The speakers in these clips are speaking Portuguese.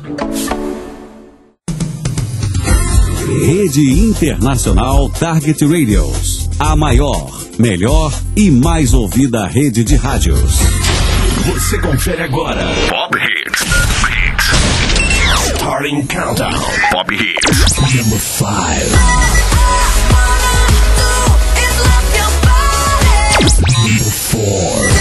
Rede Internacional Target Radios. A maior, melhor e mais ouvida rede de rádios. Você confere agora. Pop Hits. Starting Countdown. Pop Hits. Number 5. Number 4.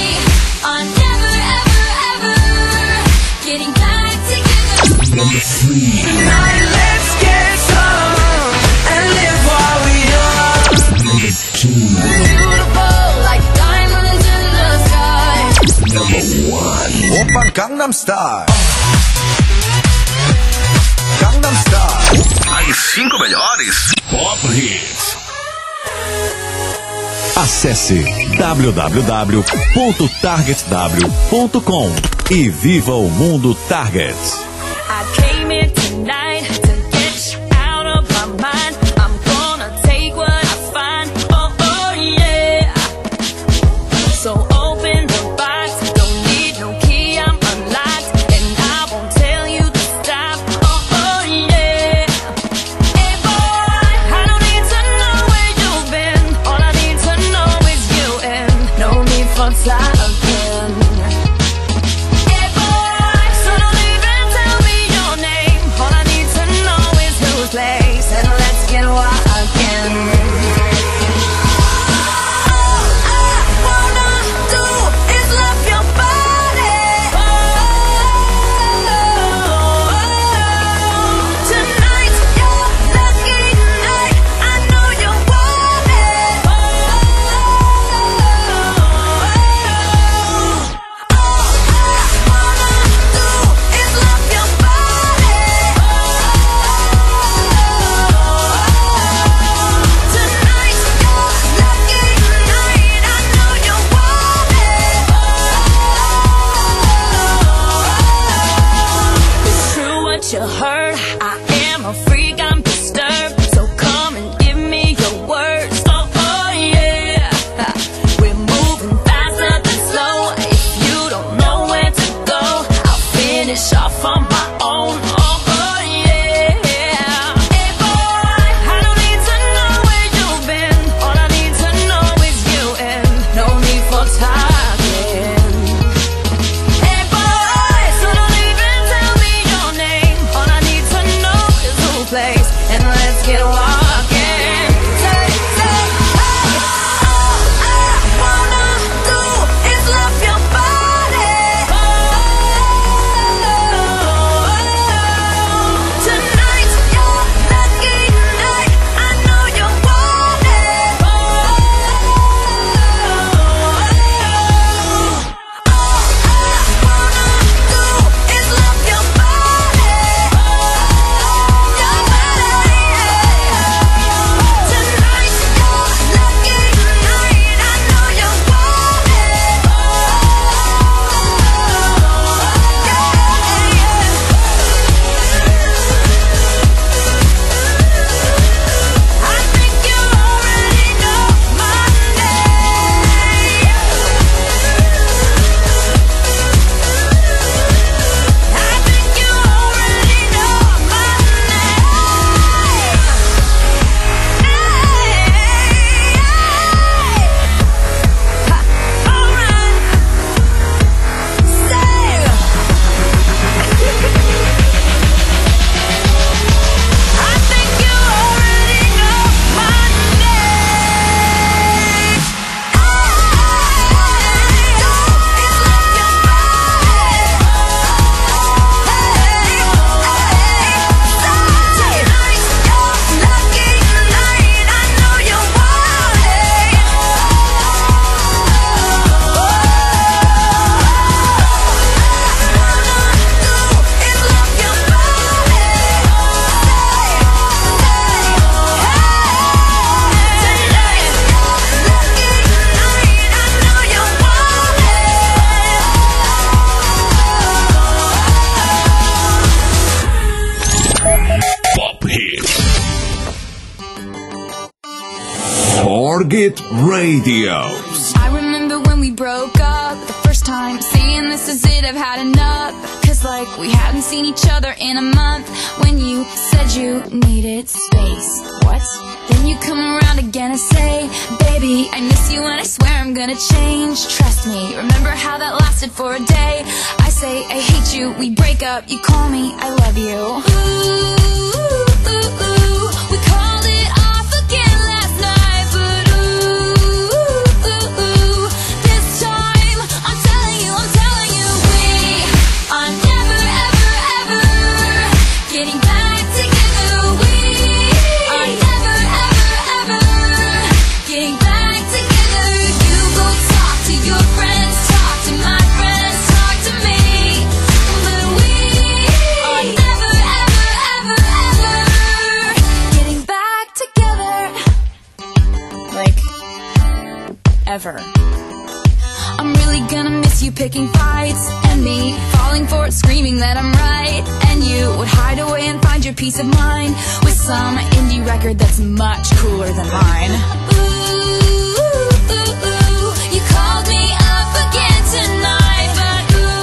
Number 3. Tonight let's get some and live while we young. Number 2. Beautiful like diamonds in the sky. Number 1. Oppa Gangnam Style. Gangnam Style. As 5 melhores Pop Hits. Acesse www.targetw.com e viva o mundo Target. I came here tonight to get you out of my mind. I'm gonna take what I find. Oh, oh yeah. So open the box. Don't need no key, I'm unlocked. And I won't tell you to stop. Oh, oh yeah. Hey boy, I don't need to know where you've been. All I need to know is you and no need for talking. You heard, I am a freak, I'm disturbed. So come and give me your words. Oh, oh yeah. We're moving faster than slow. If you don't know where to go, I'll finish off on my own. Oh, oh yeah. Hey boy, I don't need to know where you've been. All I need to know is you and no need for talking. Hey boy, so don't even tell me your name. All I need to know is who plays, and let's get walking. Say, hey, all I wanna do is love your body. Tonight's your lucky night. I know you want it. All I wanna do is love your body. Your body. Tonight's your lucky night. I know you want it. I think you already know my name. I think you already know my name. Alright. Say. I think you already know my name. Tonight's your lucky night. I know you want it. Is love your body. Tonight's your lucky night. I know you want Pop Hits. Target Radios. I remember when we broke up the first time, saying this is it, I've had enough. 'Cause was like we hadn't seen each other in a month. When you said you needed space. What? Then you come around again and say, baby, I miss you and I swear I'm gonna change. Trust me, remember how that lasted for a day? I say I hate you, we break up, you call me, I love you. Ooh, we called it off again last night, but ooh, this time I'm telling you, we are never, ever, ever getting back together. We are never, ever, ever getting back together. You go talk to your friends, talk to my friends, talk to me, but we are never, ever, ever, ever getting back together. Like, ever. I'm really gonna miss you picking fights, and me falling for it, screaming that I'm right. And you would hide away and find your peace of mind with some indie record that's much cooler than mine. Ooh, you called me up again tonight, but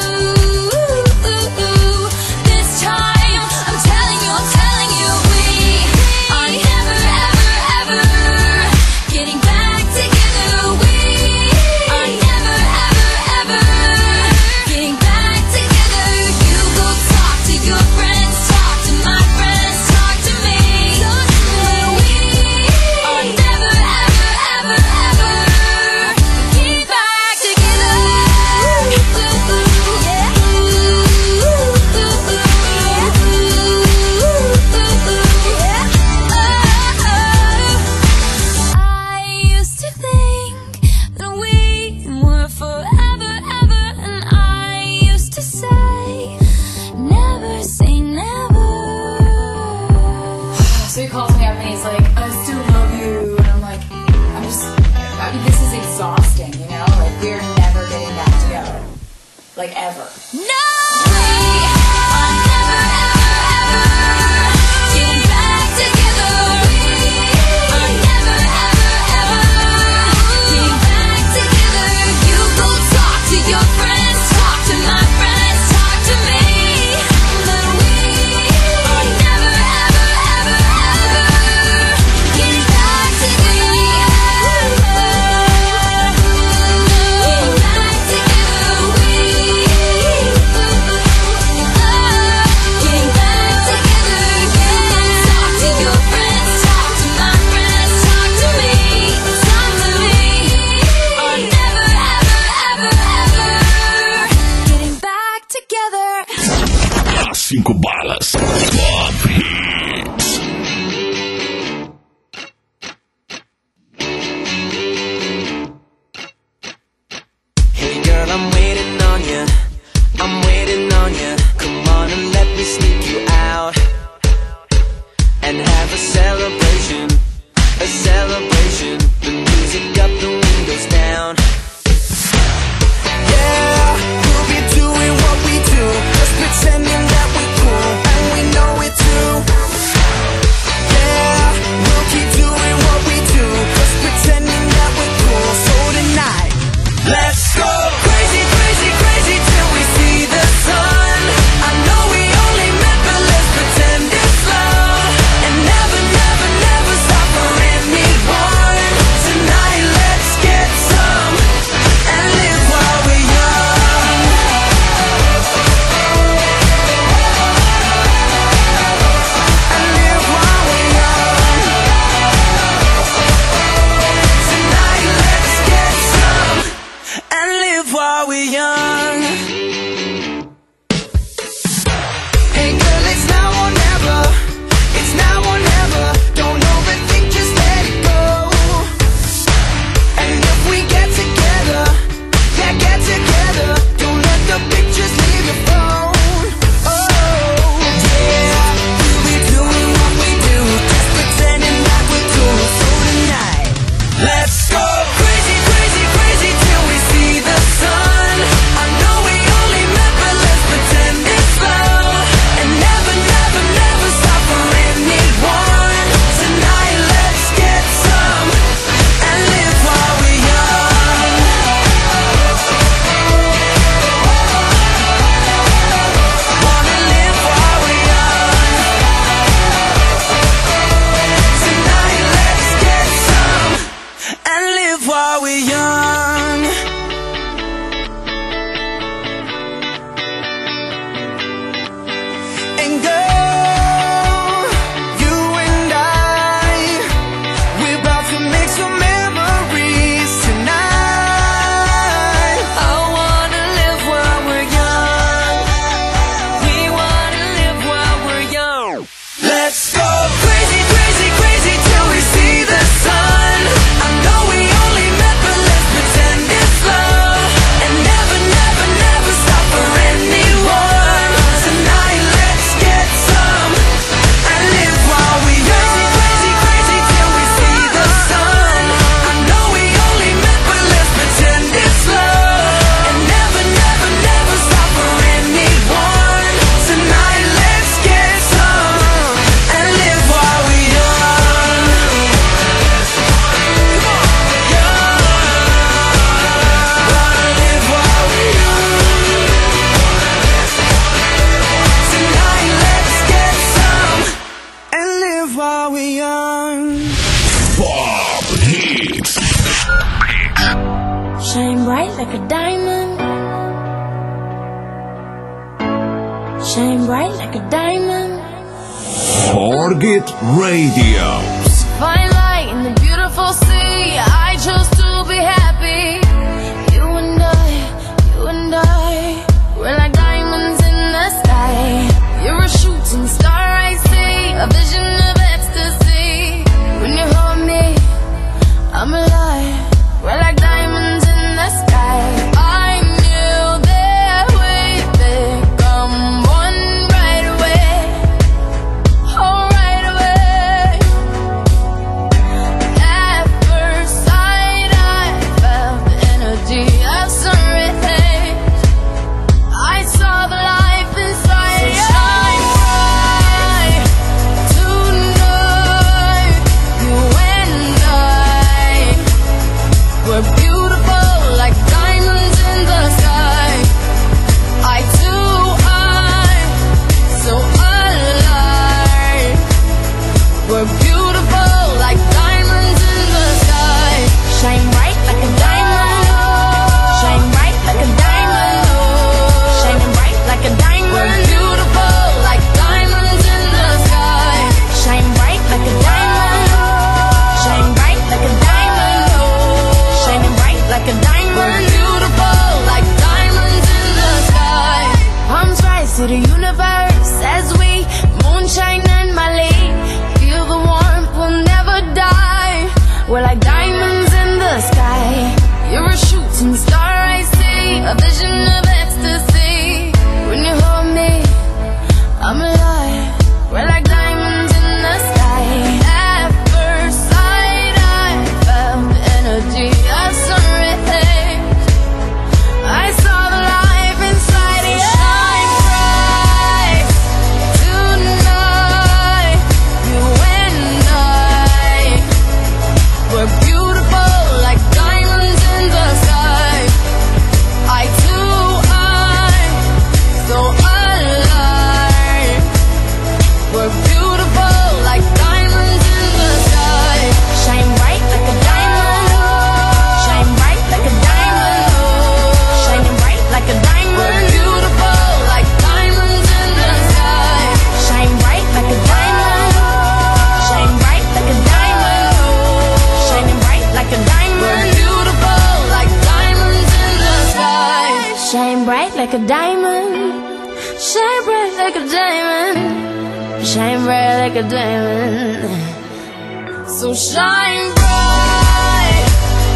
ooh, this time I'm telling you, we are never, ever, ever getting back together. We are never, ever, ever getting back together. You go talk to your friends, talk to my friends, talk to me, but we are never, ever, ever, ever getting back together. I used to think that we were forever, ever, and I used to say, never say never. So he calls me up and he's like, I still love you, and I'm like, I mean, this is exhausting, you know? Like, we're never getting back together. Like, ever. No! We are never, ever, ever getting back together. We are never, ever, ever getting back together. You go talk to your friends, talk to my friends, talk to me, but we are never, ever, ever, ever getting back together. Getting back together. We getting back together. Talk to your friends, talk to my friends, talk to me, talk to me. Are never, ever, ever, ever getting back together. As 5 balas. Top Hits. Hey girl, I'm waiting on you. I'm waiting on you. Come on and let me sneak you out and have a celebration, a celebration. The music up, the windows down. Yeah, we'll be doing what we do, just pretending that we're cool, and we know it too. shine bright like a diamond. Target Radio. Fine light in the beautiful sea. I chose to be happy. You and I, we're like diamonds in the sky. You're a shooting star, I see, a vision of ecstasy. When you hold me, I'm alive. We're like diamonds in the sky. I knew that we'd become one right away. Oh, right away. At first sight, I felt the energy of sun rays. I saw the life inside you. Shine bright tonight. You and I, we're beautiful like diamonds in the sky. Eye to eye, so alive. We're beautiful like diamonds in the sky. Shine bright like a diamond. Shine bright like a diamond. Shining bright like a diamond. We're beautiful like diamonds in the sky. Shine bright like a diamond. Shine bright like a diamond. Shining bright like a diamond. We're beautiful like diamonds in the sky. Palms rise to the universe as we moonshine and Mali. Feel the warmth, we'll never die. We're like diamonds in the sky. You're a shooting star, I see, a vision of ecstasy. When you hold me, I'm alive. We're like diamonds in the sky. At first sight, I felt the energy of sun rays. I saw the life inside you. Shine bright tonight. You and I, we're beautiful like diamonds in the sky. Eye to eye, so alive. We're beautiful like diamonds in the sky. Shine bright like a diamond. Shine bright like a diamond. Shining bright like a diamond. We're beautiful like diamonds in the sky. Shine bright like a diamond. Shine bright like a diamond. Shining bright like a diamond. We're beautiful like diamonds in the sky. Shine bright like a diamond. Shine bright like a diamond. Shine bright like a diamond. So shine bright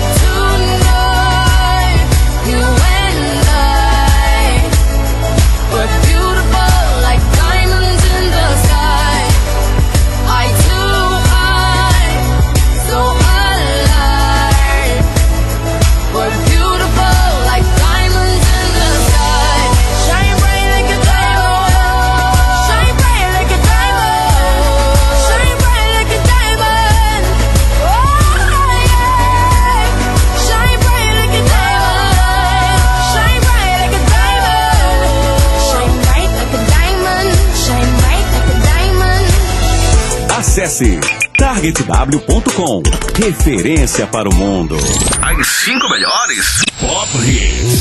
tonight. You and I, we're beautiful like diamonds in the sky. Eye to eye, so alive. We're beautiful like diamonds in the sky. Shine bright like a diamond. Shine bright like a diamond. Shine bright like a diamond. Oh yeah. Shine bright like a diamond. Shine bright like a diamond. Shine bright like a diamond. Shine bright like a diamond. Acesse targetw.com. Referência para o mundo. As 5 melhores Pop Hits.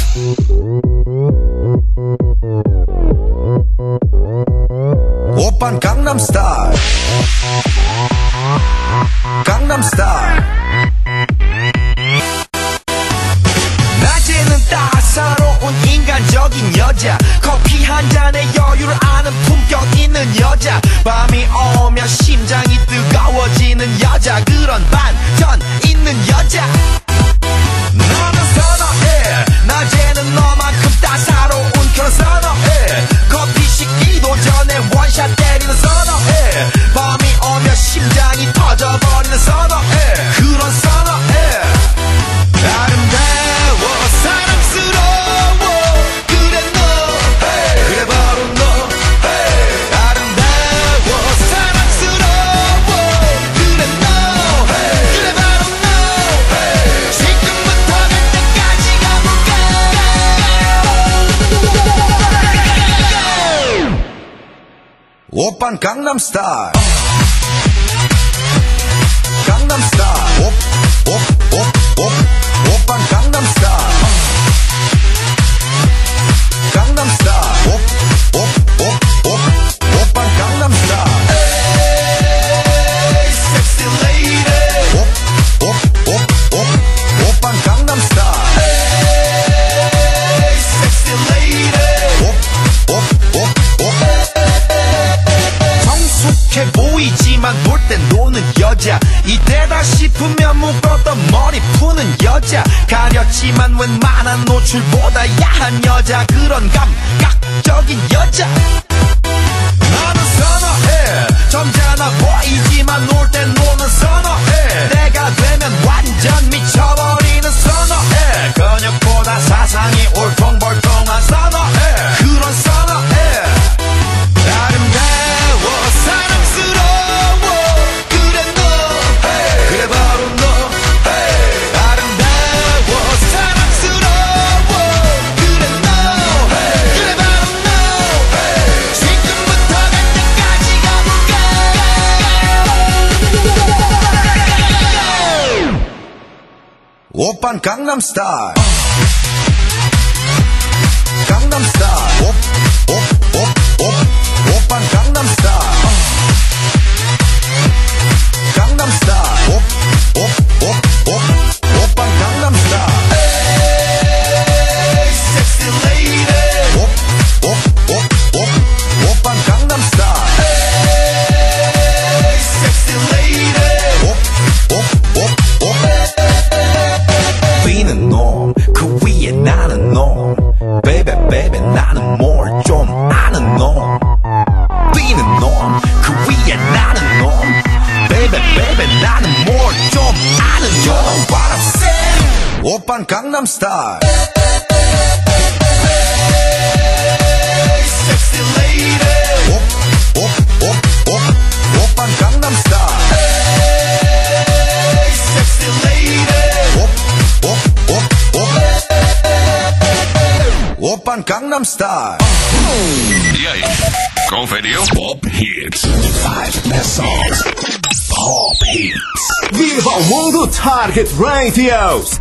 오빤 강남 스타일. 강남 스타일. 낮에는 따사로운 인간적인 여자. 커피 한 잔에 여유를 아는 품격 있는 여자. 밤이 오면 심장이 뜨거워지는 여자. 그런 반전 있는 여자. 너는 선호해. 낮에는 너만큼 따사로운 그런 선호해. 커피 식기도 전에 원샷 때리는 선호해. 밤이 오면 심장이 터져버리는 선호해. 그런 선호해. 아름다워 사랑스러워 그래 너 hey. 그래 바로 너 hey. 아름다워 사랑스러워 그래 너 hey. 그래 바로 너 hey. 지금부터 갈 때까지 가볼까 오빤 강남스타일 강남스타일 오빤 강남스타일 강남스타일 여자 이때다 싶으면 묶었던 머리 푸는 여자 가렸지만 웬만한 노출보다 야한 여자 그런 감각적인 여자 나는 선호해 점잖아 보이지만 놀 땐 노는 선호해 내가 되면 완전 미쳐버리는 선호해 근육보다 사상이 울퉁불퉁한 선호해 그런 선호해 아름다워 사랑스러워 그래 너 그래 바로 너 아름다워 사랑스러워 그래 너 그래 바로 너 지금부터 갈 때까지 가볼까 오빤 강남스타일 강남스타일 오빤 강남스타일 강남스타일 오빤 강남스타일 에이 섹시 레이디 오빤 강남스타일 에이 섹시 레이디 Being a norm 그 위에 나는 norm Baby baby 나는 more 좀 아는 norm Being a norm 그 위에 나는 norm Baby baby 나는 more 좀 아는 You know what I'm saying 오빤 강남스타일 Sexy lady 오빤 강남스타일 Sexy lady 오빤 강남스타일 E aí, conferiu? Pop Hits. 5 best songs. Pop Hits. Viva o mundo Target Radios,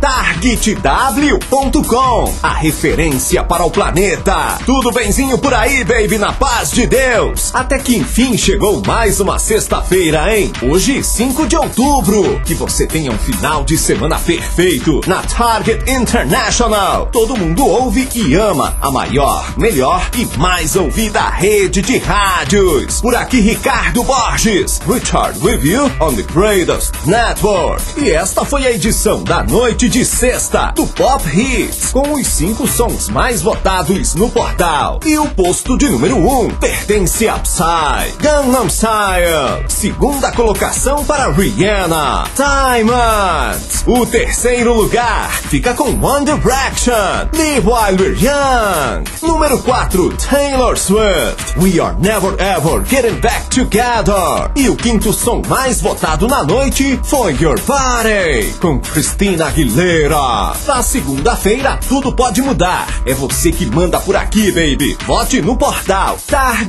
targetw.com, a referência para o planeta. Tudo benzinho por aí, baby, na paz de Deus. Até que enfim chegou mais uma sexta-feira, hein? Hoje, 5 de outubro. Que você tenha um final de semana perfeito na Target International. Todo mundo ouve e ama a maior, melhor e mais ouvida rede de rádios. Por aqui, Ricardo Borges. Richard with you on the greatest network. E esta foi a edição da noite de sexta do Pop Hits, com os 5 sons mais votados no portal. E o posto de número 1 pertence a Psy, Gangnam Style. Segunda colocação para Rihanna, Diamonds. O terceiro lugar fica com One Direction, Live While We're Young. Número 4, Taylor Swift, We Are Never Ever Getting Back Together. E o quinto som mais votado na noite foi Your Body, com Christina Aguilera. Na segunda-feira, tudo pode mudar. É você que manda por aqui, baby. Vote no portal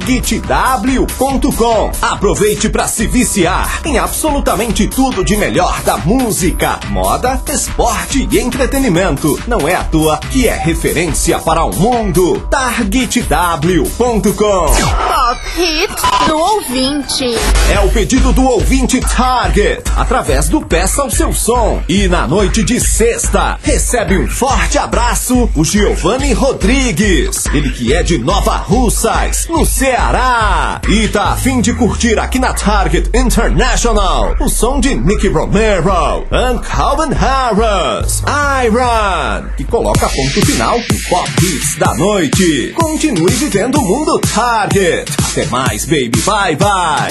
targetw.com. Aproveite para se viciar em absolutamente tudo de melhor da música, moda, esporte e entretenimento. Não é à toa que é referência para o mundo. targetw.com. Pop Hits do ouvinte. É o pedido do ouvinte Target, através do Peça o Seu Som. E na noite de sexta, recebe um forte abraço o Giovanni Rodrigues. Ele que é de Nova Russas, no Ceará. E tá a fim de curtir aqui na Target International o som de Nicky Romero e Calvin Harris, Iron, que coloca ponto final no Pop Hits da noite. Continue vivendo o mundo Target. Até mais, baby. Bye, bye.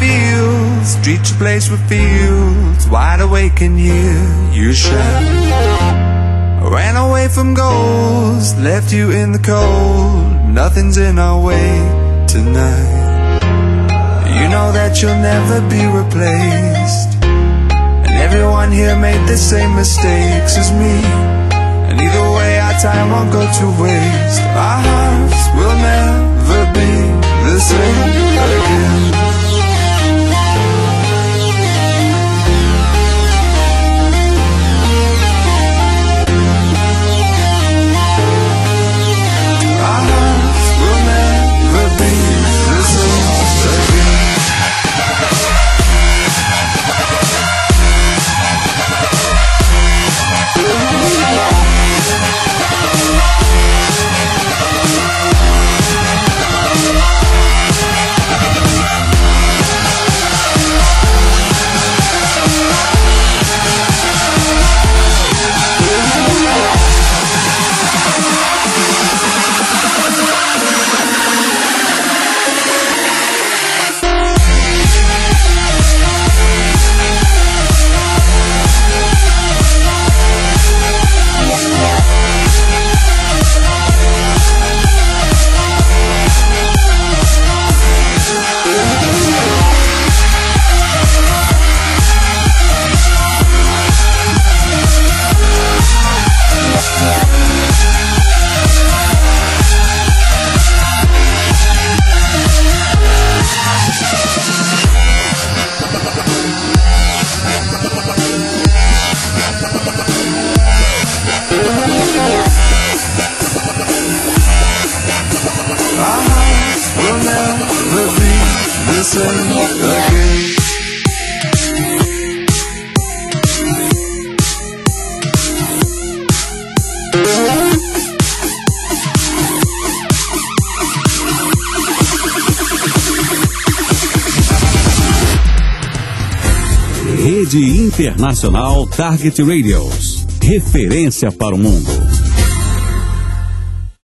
fields, street your place with fields, wide awake and hear you shout. I ran away from goals, left you in the cold, nothing's in our way tonight. You know that you'll never be replaced, and everyone here made the same mistakes as me, and either way our time won't go to waste. Our hearts will never be the same again. Rede Internacional Target Radios. Referência para o mundo.